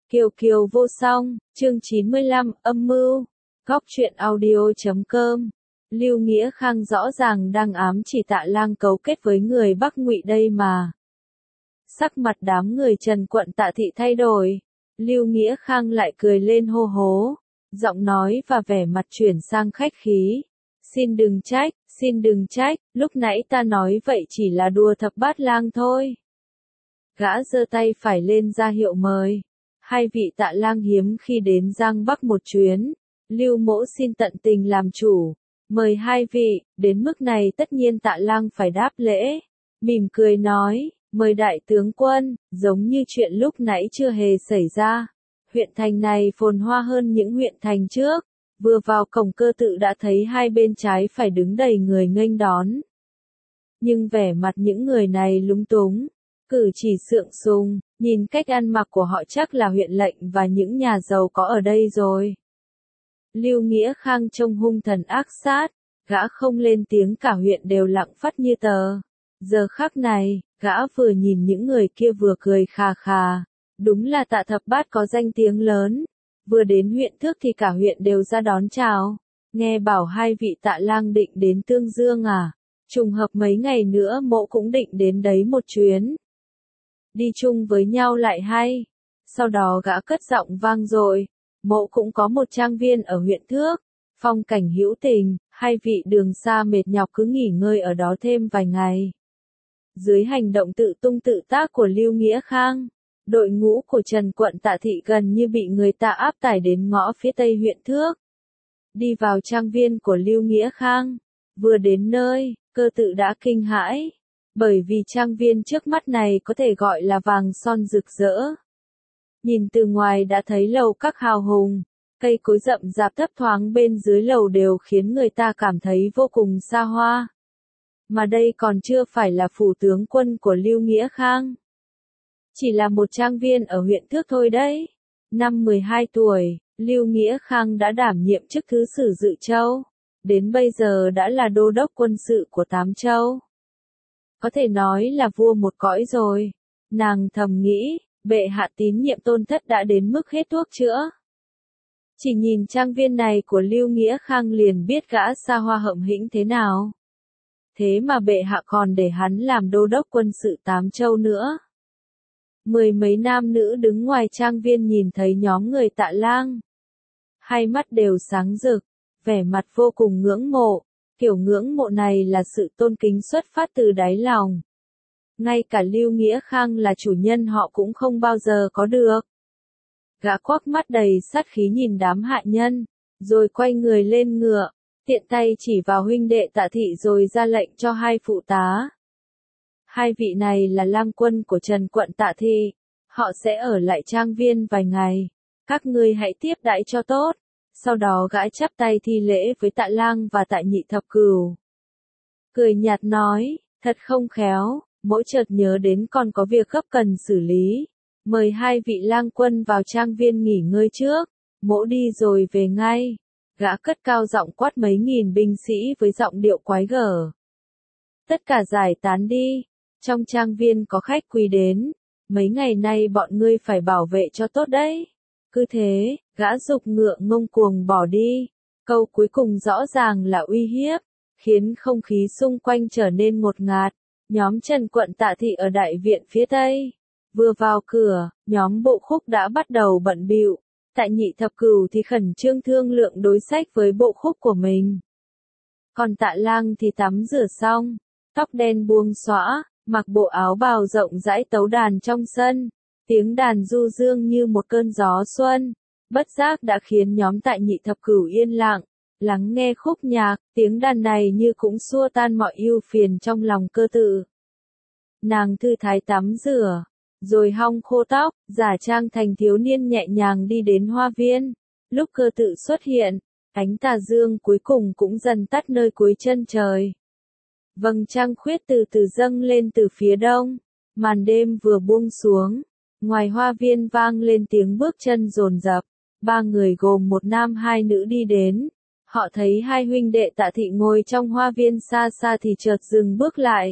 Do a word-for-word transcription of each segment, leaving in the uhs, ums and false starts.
Kiều Kiều vô song, chương chín mươi lăm, âm mưu. Góc truyện audio chấm com. Lưu Nghĩa Khang rõ ràng đang ám chỉ Tạ Lang cấu kết với người Bắc Ngụy đây mà. Sắc mặt đám người Trần quận Tạ thị thay đổi. Lưu Nghĩa Khang lại cười lên hô hố, giọng nói và vẻ mặt chuyển sang khách khí. Xin đừng trách, xin đừng trách, lúc nãy ta nói vậy chỉ là đùa thập bát lang thôi. Gã giơ tay phải lên ra hiệu mời. Hai vị Tạ Lang hiếm khi đến Giang Bắc một chuyến, Lưu mỗ xin tận tình làm chủ, mời hai vị, đến mức này tất nhiên Tạ Lang phải đáp lễ, mỉm cười nói, mời đại tướng quân, giống như chuyện lúc nãy chưa hề xảy ra. Huyện thành này phồn hoa hơn những huyện thành trước, vừa vào cổng Cơ Tự đã thấy hai bên trái phải đứng đầy người nghênh đón. Nhưng vẻ mặt những người này lúng túng, cử chỉ sượng sùng, nhìn cách ăn mặc của họ chắc là huyện lệnh và những nhà giàu có ở đây rồi. Lưu Nghĩa Khang trông hung thần ác sát, gã không lên tiếng cả huyện đều lặng phắt như tờ. Giờ khắc này, gã vừa nhìn những người kia vừa cười khà khà, đúng là Tạ thập bát có danh tiếng lớn, vừa đến huyện Thước thì cả huyện đều ra đón chào. Nghe bảo hai vị Tạ Lang định đến Tương Dương à, trùng hợp mấy ngày nữa mộ cũng định đến đấy một chuyến. Đi chung với nhau lại hay. Sau đó gã cất giọng vang dội, mộ cũng có một trang viên ở huyện Thước, phong cảnh hữu tình, hai vị đường xa mệt nhọc cứ nghỉ ngơi ở đó thêm vài ngày. Dưới hành động tự tung tự tác của Lưu Nghĩa Khang, đội ngũ của Trần quận Tạ thị gần như bị người ta áp tải đến ngõ phía tây huyện Thước. Đi vào trang viên của Lưu Nghĩa Khang, vừa đến nơi, Cơ Tự đã kinh hãi. Bởi vì trang viên trước mắt này có thể gọi là vàng son rực rỡ. Nhìn từ ngoài đã thấy lầu các hào hùng, cây cối rậm rạp thấp thoáng bên dưới lầu đều khiến người ta cảm thấy vô cùng xa hoa. Mà đây còn chưa phải là phủ tướng quân của Lưu Nghĩa Khang. Chỉ là một trang viên ở huyện Thước thôi đấy. Năm mười hai tuổi, Lưu Nghĩa Khang đã đảm nhiệm chức thứ sử Dự Châu. Đến bây giờ đã là đô đốc quân sự của tám châu. Có thể nói là vua một cõi rồi. Nàng thầm nghĩ, bệ hạ tín nhiệm Tôn Thất đã đến mức hết thuốc chữa. Chỉ nhìn trang viên này của Lưu Nghĩa Khang liền biết gã xa hoa hậm hĩnh thế nào. Thế mà bệ hạ còn để hắn làm đô đốc quân sự tám châu nữa. Mười mấy nam nữ đứng ngoài trang viên nhìn thấy nhóm người Tạ Lang. Hai mắt đều sáng rực, vẻ mặt vô cùng ngưỡng mộ. Kiểu ngưỡng mộ này là sự tôn kính xuất phát từ đáy lòng. Ngay cả Lưu Nghĩa Khang là chủ nhân họ cũng không bao giờ có được. Gã quắc mắt đầy sát khí nhìn đám hạ nhân, rồi quay người lên ngựa, tiện tay chỉ vào huynh đệ Tạ thị rồi ra lệnh cho hai phụ tá. Hai vị này là lang quân của Trần quận Tạ thị, họ sẽ ở lại trang viên vài ngày, các ngươi hãy tiếp đãi cho tốt. Sau đó gã chắp tay thi lễ với Tạ Lang và Tạ Nhị Thập Cửu. Cười nhạt nói, thật không khéo, mỗi chợt nhớ đến còn có việc gấp cần xử lý. Mời hai vị lang quân vào trang viên nghỉ ngơi trước, mỗ đi rồi về ngay. Gã cất cao giọng quát mấy nghìn binh sĩ với giọng điệu quái gở. Tất cả giải tán đi, trong trang viên có khách quý đến, mấy ngày nay bọn ngươi phải bảo vệ cho tốt đấy. Cứ thế, gã giục ngựa ngông cuồng bỏ đi. Câu cuối cùng rõ ràng là uy hiếp, khiến không khí xung quanh trở nên ngột ngạt. Nhóm Trần quận Tạ thị ở đại viện phía tây. Vừa vào cửa, nhóm Bộ Khúc đã bắt đầu bận bịu. Tạ Nhị Thập Cửu thì khẩn trương thương lượng đối sách với Bộ Khúc của mình. Còn Tạ Lang thì tắm rửa xong, tóc đen buông xõa, mặc bộ áo bào rộng rãi tấu đàn trong sân. Tiếng đàn du dương như một cơn gió xuân, bất giác đã khiến nhóm Tạ Nhị Thập Cửu yên lặng, lắng nghe khúc nhạc, tiếng đàn này như cũng xua tan mọi ưu phiền trong lòng Cơ Tự. Nàng thư thái tắm rửa, rồi hong khô tóc, giả trang thành thiếu niên nhẹ nhàng đi đến hoa viên. Lúc Cơ Tự xuất hiện, ánh tà dương cuối cùng cũng dần tắt nơi cuối chân trời. Vầng trăng khuyết từ từ dâng lên từ phía đông, màn đêm vừa buông xuống. Ngoài hoa viên vang lên tiếng bước chân dồn dập, ba người gồm một nam hai nữ đi đến. Họ thấy hai huynh đệ Tạ thị ngồi trong hoa viên xa xa thì chợt dừng bước lại.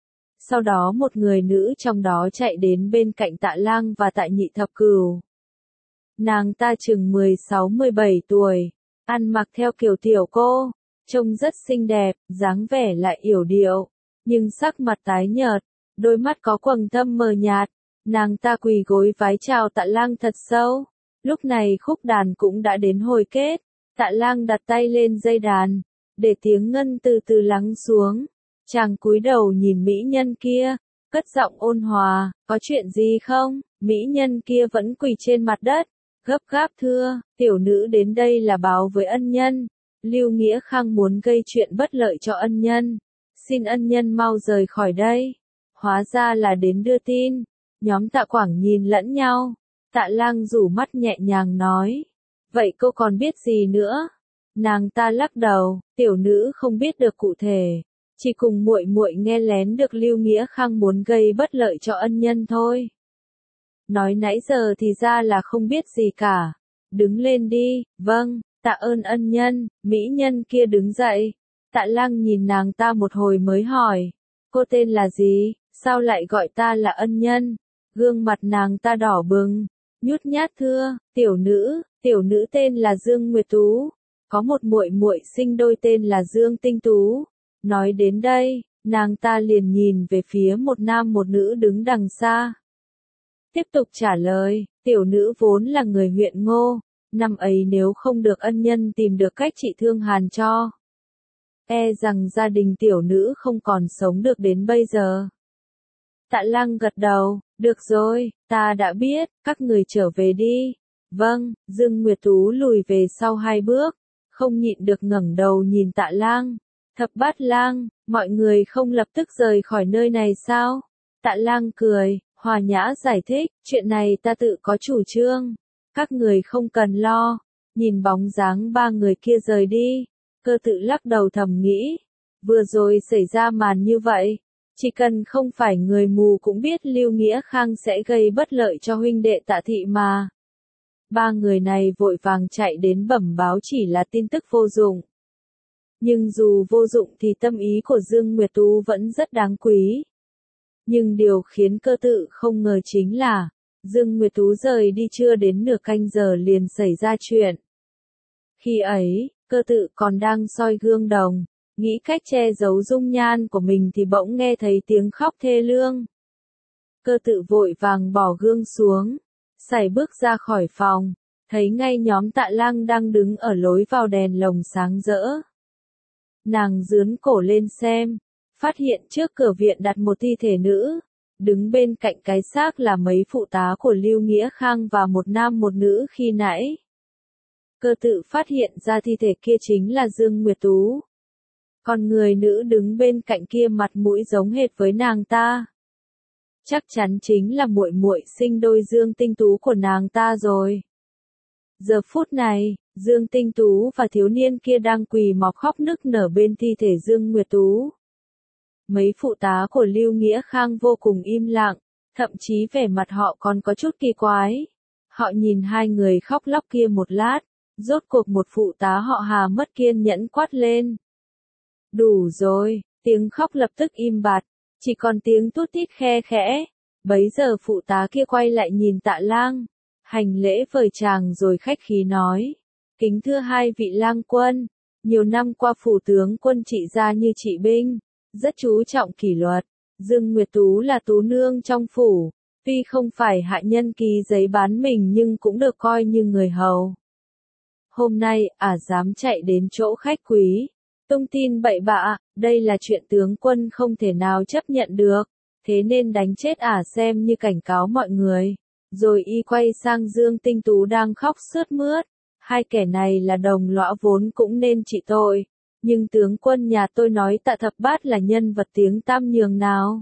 Sau đó một người nữ trong đó chạy đến bên cạnh Tạ Lang và Tạ Nhị Thập Cửu. Nàng ta chừng mười sáu mười bảy tuổi, ăn mặc theo kiểu tiểu cô, trông rất xinh đẹp, dáng vẻ lại yểu điệu, nhưng sắc mặt tái nhợt, đôi mắt có quầng thâm mờ nhạt. Nàng ta quỳ gối vái chào Tạ Lang thật sâu. Lúc này khúc đàn cũng đã đến hồi kết, Tạ Lang đặt tay lên dây đàn, để tiếng ngân từ từ lắng xuống. Chàng cúi đầu nhìn mỹ nhân kia, cất giọng ôn hòa, có chuyện gì không? Mỹ nhân kia vẫn quỳ trên mặt đất, gấp gáp thưa, tiểu nữ đến đây là báo với ân nhân. Lưu Nghĩa Khang muốn gây chuyện bất lợi cho ân nhân, xin ân nhân mau rời khỏi đây. Hóa ra là đến đưa tin. Nhóm Tạ Quảng nhìn lẫn nhau. Tạ Lang rủ mắt nhẹ nhàng nói, vậy cô còn biết gì nữa? Nàng ta lắc đầu, tiểu nữ không biết được cụ thể, chỉ cùng muội muội nghe lén được Lưu Nghĩa Khang muốn gây bất lợi cho ân nhân thôi. Nói nãy giờ thì ra là không biết gì cả. Đứng lên đi. Vâng, tạ ơn ân nhân. Mỹ nhân kia đứng dậy. Tạ Lang nhìn nàng ta một hồi mới hỏi, cô tên là gì, sao lại gọi ta là ân nhân? Gương mặt nàng ta đỏ bừng, nhút nhát thưa, tiểu nữ, tiểu nữ tên là Dương Nguyệt Tú, có một muội muội sinh đôi tên là Dương Tinh Tú. Nói đến đây, nàng ta liền nhìn về phía một nam một nữ đứng đằng xa. Tiếp tục trả lời, tiểu nữ vốn là người huyện Ngô, năm ấy nếu không được ân nhân tìm được cách trị thương hàn cho, e rằng gia đình tiểu nữ không còn sống được đến bây giờ. Tạ Lang gật đầu, được rồi, ta đã biết, các người trở về đi. Vâng, Dương Nguyệt Tú lùi về sau hai bước, không nhịn được ngẩng đầu nhìn Tạ Lang. Thập Bát Lang, mọi người không lập tức rời khỏi nơi này sao? Tạ Lang cười, hòa nhã giải thích, chuyện này ta tự có chủ trương. Các người không cần lo. Nhìn bóng dáng ba người kia rời đi, Cơ Tự lắc đầu thầm nghĩ, vừa rồi xảy ra màn như vậy, chỉ cần không phải người mù cũng biết Lưu Nghĩa Khang sẽ gây bất lợi cho huynh đệ Tạ Thị mà. Ba người này vội vàng chạy đến bẩm báo chỉ là tin tức vô dụng. Nhưng dù vô dụng thì tâm ý của Dương Nguyệt Tú vẫn rất đáng quý. Nhưng điều khiến Cơ Tự không ngờ chính là, Dương Nguyệt Tú rời đi chưa đến nửa canh giờ liền xảy ra chuyện. Khi ấy, Cơ Tự còn đang soi gương đồng, nghĩ cách che giấu dung nhan của mình thì bỗng nghe thấy tiếng khóc thê lương. Cơ Tự vội vàng bỏ gương xuống, sải bước ra khỏi phòng, thấy ngay nhóm Tạ Lang đang đứng ở lối vào đèn lồng sáng rỡ. Nàng dướn cổ lên xem, phát hiện trước cửa viện đặt một thi thể nữ, đứng bên cạnh cái xác là mấy phụ tá của Lưu Nghĩa Khang và một nam một nữ khi nãy. Cơ Tự phát hiện ra thi thể kia chính là Dương Nguyệt Tú. Còn người nữ đứng bên cạnh kia mặt mũi giống hệt với nàng ta. Chắc chắn chính là muội muội sinh đôi Dương Tinh Tú của nàng ta rồi. Giờ phút này, Dương Tinh Tú và thiếu niên kia đang quỳ mọc khóc nức nở bên thi thể Dương Nguyệt Tú. Mấy phụ tá của Lưu Nghĩa Khang vô cùng im lặng, thậm chí vẻ mặt họ còn có chút kỳ quái. Họ nhìn hai người khóc lóc kia một lát, rốt cuộc một phụ tá họ Hà mất kiên nhẫn quát lên. Đủ rồi, tiếng khóc lập tức im bặt, chỉ còn tiếng tút tít khe khẽ. Bấy giờ phụ tá kia quay lại nhìn Tạ Lang, hành lễ vời chàng rồi khách khí nói, kính thưa hai vị lang quân, nhiều năm qua phủ tướng quân trị gia như trị binh, rất chú trọng kỷ luật. Dương Nguyệt Tú là tú nương trong phủ, tuy không phải hạ nhân ký giấy bán mình nhưng cũng được coi như người hầu. Hôm nay ả dám chạy đến chỗ khách quý, tung tin bậy bạ, đây là chuyện tướng quân không thể nào chấp nhận được, thế nên đánh chết ả xem như cảnh cáo mọi người. Rồi y quay sang Dương Tinh Tú đang khóc sướt mướt, hai kẻ này là đồng lõa vốn cũng nên trị tội, nhưng tướng quân nhà tôi nói Tạ Thập Bát là nhân vật tiếng tăm nhường nào.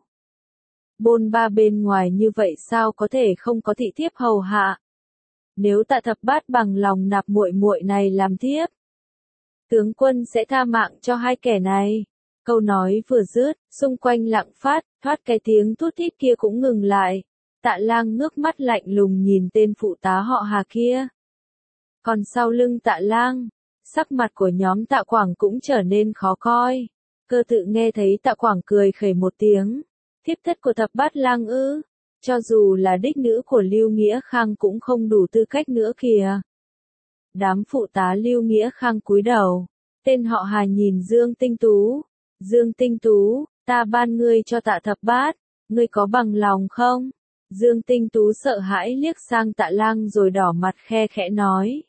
Bôn ba bên ngoài như vậy sao có thể không có thị thiếp hầu hạ. Nếu Tạ Thập Bát bằng lòng nạp muội muội này làm thiếp, tướng quân sẽ tha mạng cho hai kẻ này. Câu nói vừa dứt, xung quanh lặng phát, thoát cái tiếng thút thít kia cũng ngừng lại. Tạ Lang ngước mắt lạnh lùng nhìn tên phụ tá họ Hà kia. Còn sau lưng Tạ Lang, sắc mặt của nhóm Tạ Quảng cũng trở nên khó coi. Cơ Tự nghe thấy Tạ Quảng cười khẩy một tiếng. Thiếp thất của Thập Bát Lang ư? Cho dù là đích nữ của Lưu Nghĩa Khang cũng không đủ tư cách nữa kìa. Đám phụ tá Lưu Nghĩa Khang cúi đầu, tên họ Hà nhìn Dương Tinh Tú. Dương Tinh Tú, ta ban ngươi cho Tạ Thập Bát, ngươi có bằng lòng không? Dương Tinh Tú sợ hãi liếc sang Tạ Lang rồi đỏ mặt khe khẽ nói.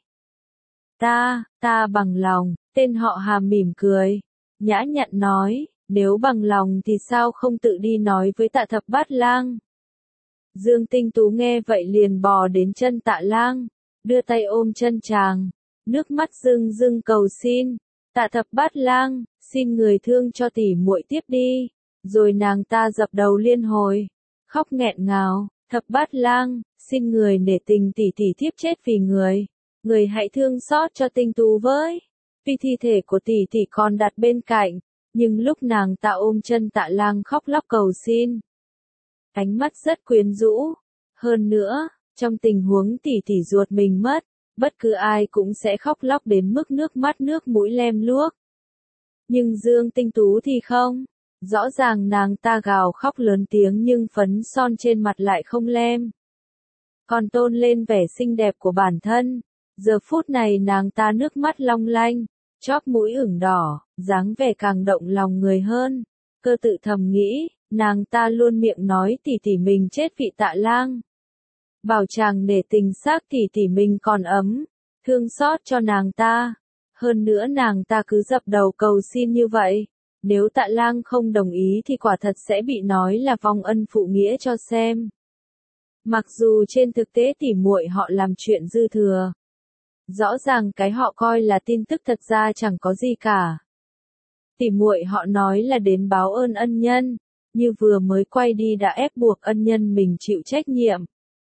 Ta, ta bằng lòng, tên họ Hà mỉm cười, nhã nhặn nói, nếu bằng lòng thì sao không tự đi nói với Tạ Thập Bát Lang? Dương Tinh Tú nghe vậy liền bò đến chân Tạ Lang, đưa tay ôm chân chàng, nước mắt rưng rưng cầu xin, Tạ Thập Bát Lang, xin người thương cho tỷ muội tiếp đi. Rồi nàng ta dập đầu liên hồi, khóc nghẹn ngào, Thập Bát Lang, xin người nể tình tỷ tỷ thiếp chết vì người, người hãy thương xót cho Tinh Tú với. Tuy thi thể của tỷ tỷ còn đặt bên cạnh, nhưng lúc nàng ta ôm chân Tạ Lang khóc lóc cầu xin, ánh mắt rất quyến rũ. Hơn nữa, trong tình huống tỷ tỷ ruột mình mất, bất cứ ai cũng sẽ khóc lóc đến mức nước mắt nước mũi lem luốc. Nhưng Dương Tinh Tú thì không. Rõ ràng nàng ta gào khóc lớn tiếng nhưng phấn son trên mặt lại không lem. Còn tôn lên vẻ xinh đẹp của bản thân. Giờ phút này nàng ta nước mắt long lanh, chóp mũi ửng đỏ, dáng vẻ càng động lòng người hơn. Cơ tự thầm nghĩ, nàng ta luôn miệng nói tỷ tỷ mình chết vì Tạ Lang. Bảo chàng nể tình xác tỷ tỷ mình còn ấm, thương xót cho nàng ta. Hơn nữa nàng ta cứ dập đầu cầu xin như vậy. Nếu Tạ Lang không đồng ý thì quả thật sẽ bị nói là vong ân phụ nghĩa cho xem. Mặc dù trên thực tế tỉ muội họ làm chuyện dư thừa. Rõ ràng cái họ coi là tin tức thật ra chẳng có gì cả. Tỉ muội họ nói là đến báo ơn ân nhân, như vừa mới quay đi đã ép buộc ân nhân mình chịu trách nhiệm.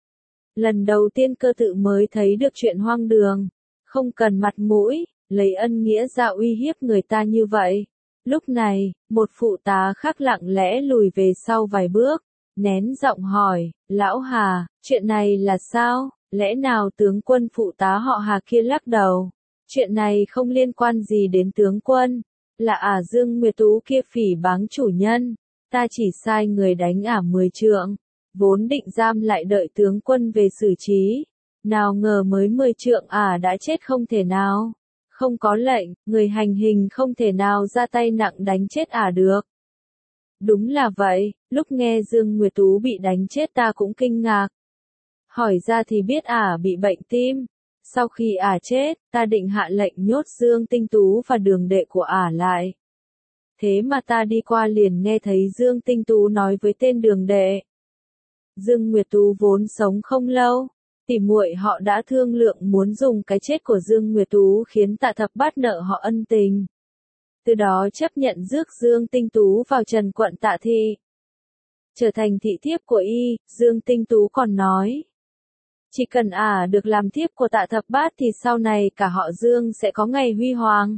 Lần đầu tiên Cơ tự mới thấy được chuyện hoang đường, không cần mặt mũi, lấy ân nghĩa ra uy hiếp người ta như vậy. Lúc này, một phụ tá khác lặng lẽ lùi về sau vài bước, nén giọng hỏi, lão Hà, chuyện này là sao? Lẽ nào tướng quân phụ tá họ Hà kia lắc đầu? Chuyện này không liên quan gì đến tướng quân, là ả Dương Nguyệt Tú kia phỉ báng chủ nhân, ta chỉ sai người đánh ả mười trượng, vốn định giam lại đợi tướng quân về xử trí, nào ngờ mới mười trượng ả đã chết không thể nào. Không có lệnh, người hành hình không thể nào ra tay nặng đánh chết ả được. Đúng là vậy, lúc nghe Dương Nguyệt Tú bị đánh chết ta cũng kinh ngạc. Hỏi ra thì biết ả bị bệnh tim. Sau khi ả chết, ta định hạ lệnh nhốt Dương Tinh Tú và đường đệ của ả lại. Thế mà ta đi qua liền nghe thấy Dương Tinh Tú nói với tên đường đệ. Dương Nguyệt Tú vốn sống không lâu. Tỉ muội họ đã thương lượng muốn dùng cái chết của Dương Nguyệt Tú khiến Tạ Thập Bát nợ họ ân tình. Từ đó chấp nhận rước Dương Tinh Tú vào Trần quận Tạ Thị. Trở thành thị thiếp của y, Dương Tinh Tú còn nói. Chỉ cần ả à được làm thiếp của Tạ Thập Bát thì sau này cả họ Dương sẽ có ngày huy hoàng.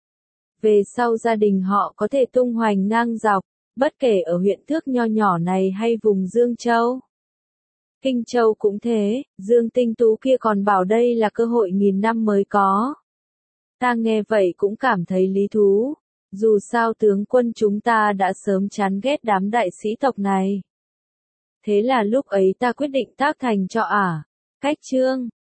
Về sau gia đình họ có thể tung hoành ngang dọc, bất kể ở huyện Thước nho nhỏ này hay vùng Dương Châu. Kinh Châu cũng thế, Dương Tinh Tú kia còn bảo đây là cơ hội nghìn năm mới có. Ta nghe vậy cũng cảm thấy lý thú, dù sao tướng quân chúng ta đã sớm chán ghét đám đại sĩ tộc này. Thế là lúc ấy ta quyết định tác thành cho ả, cách chương.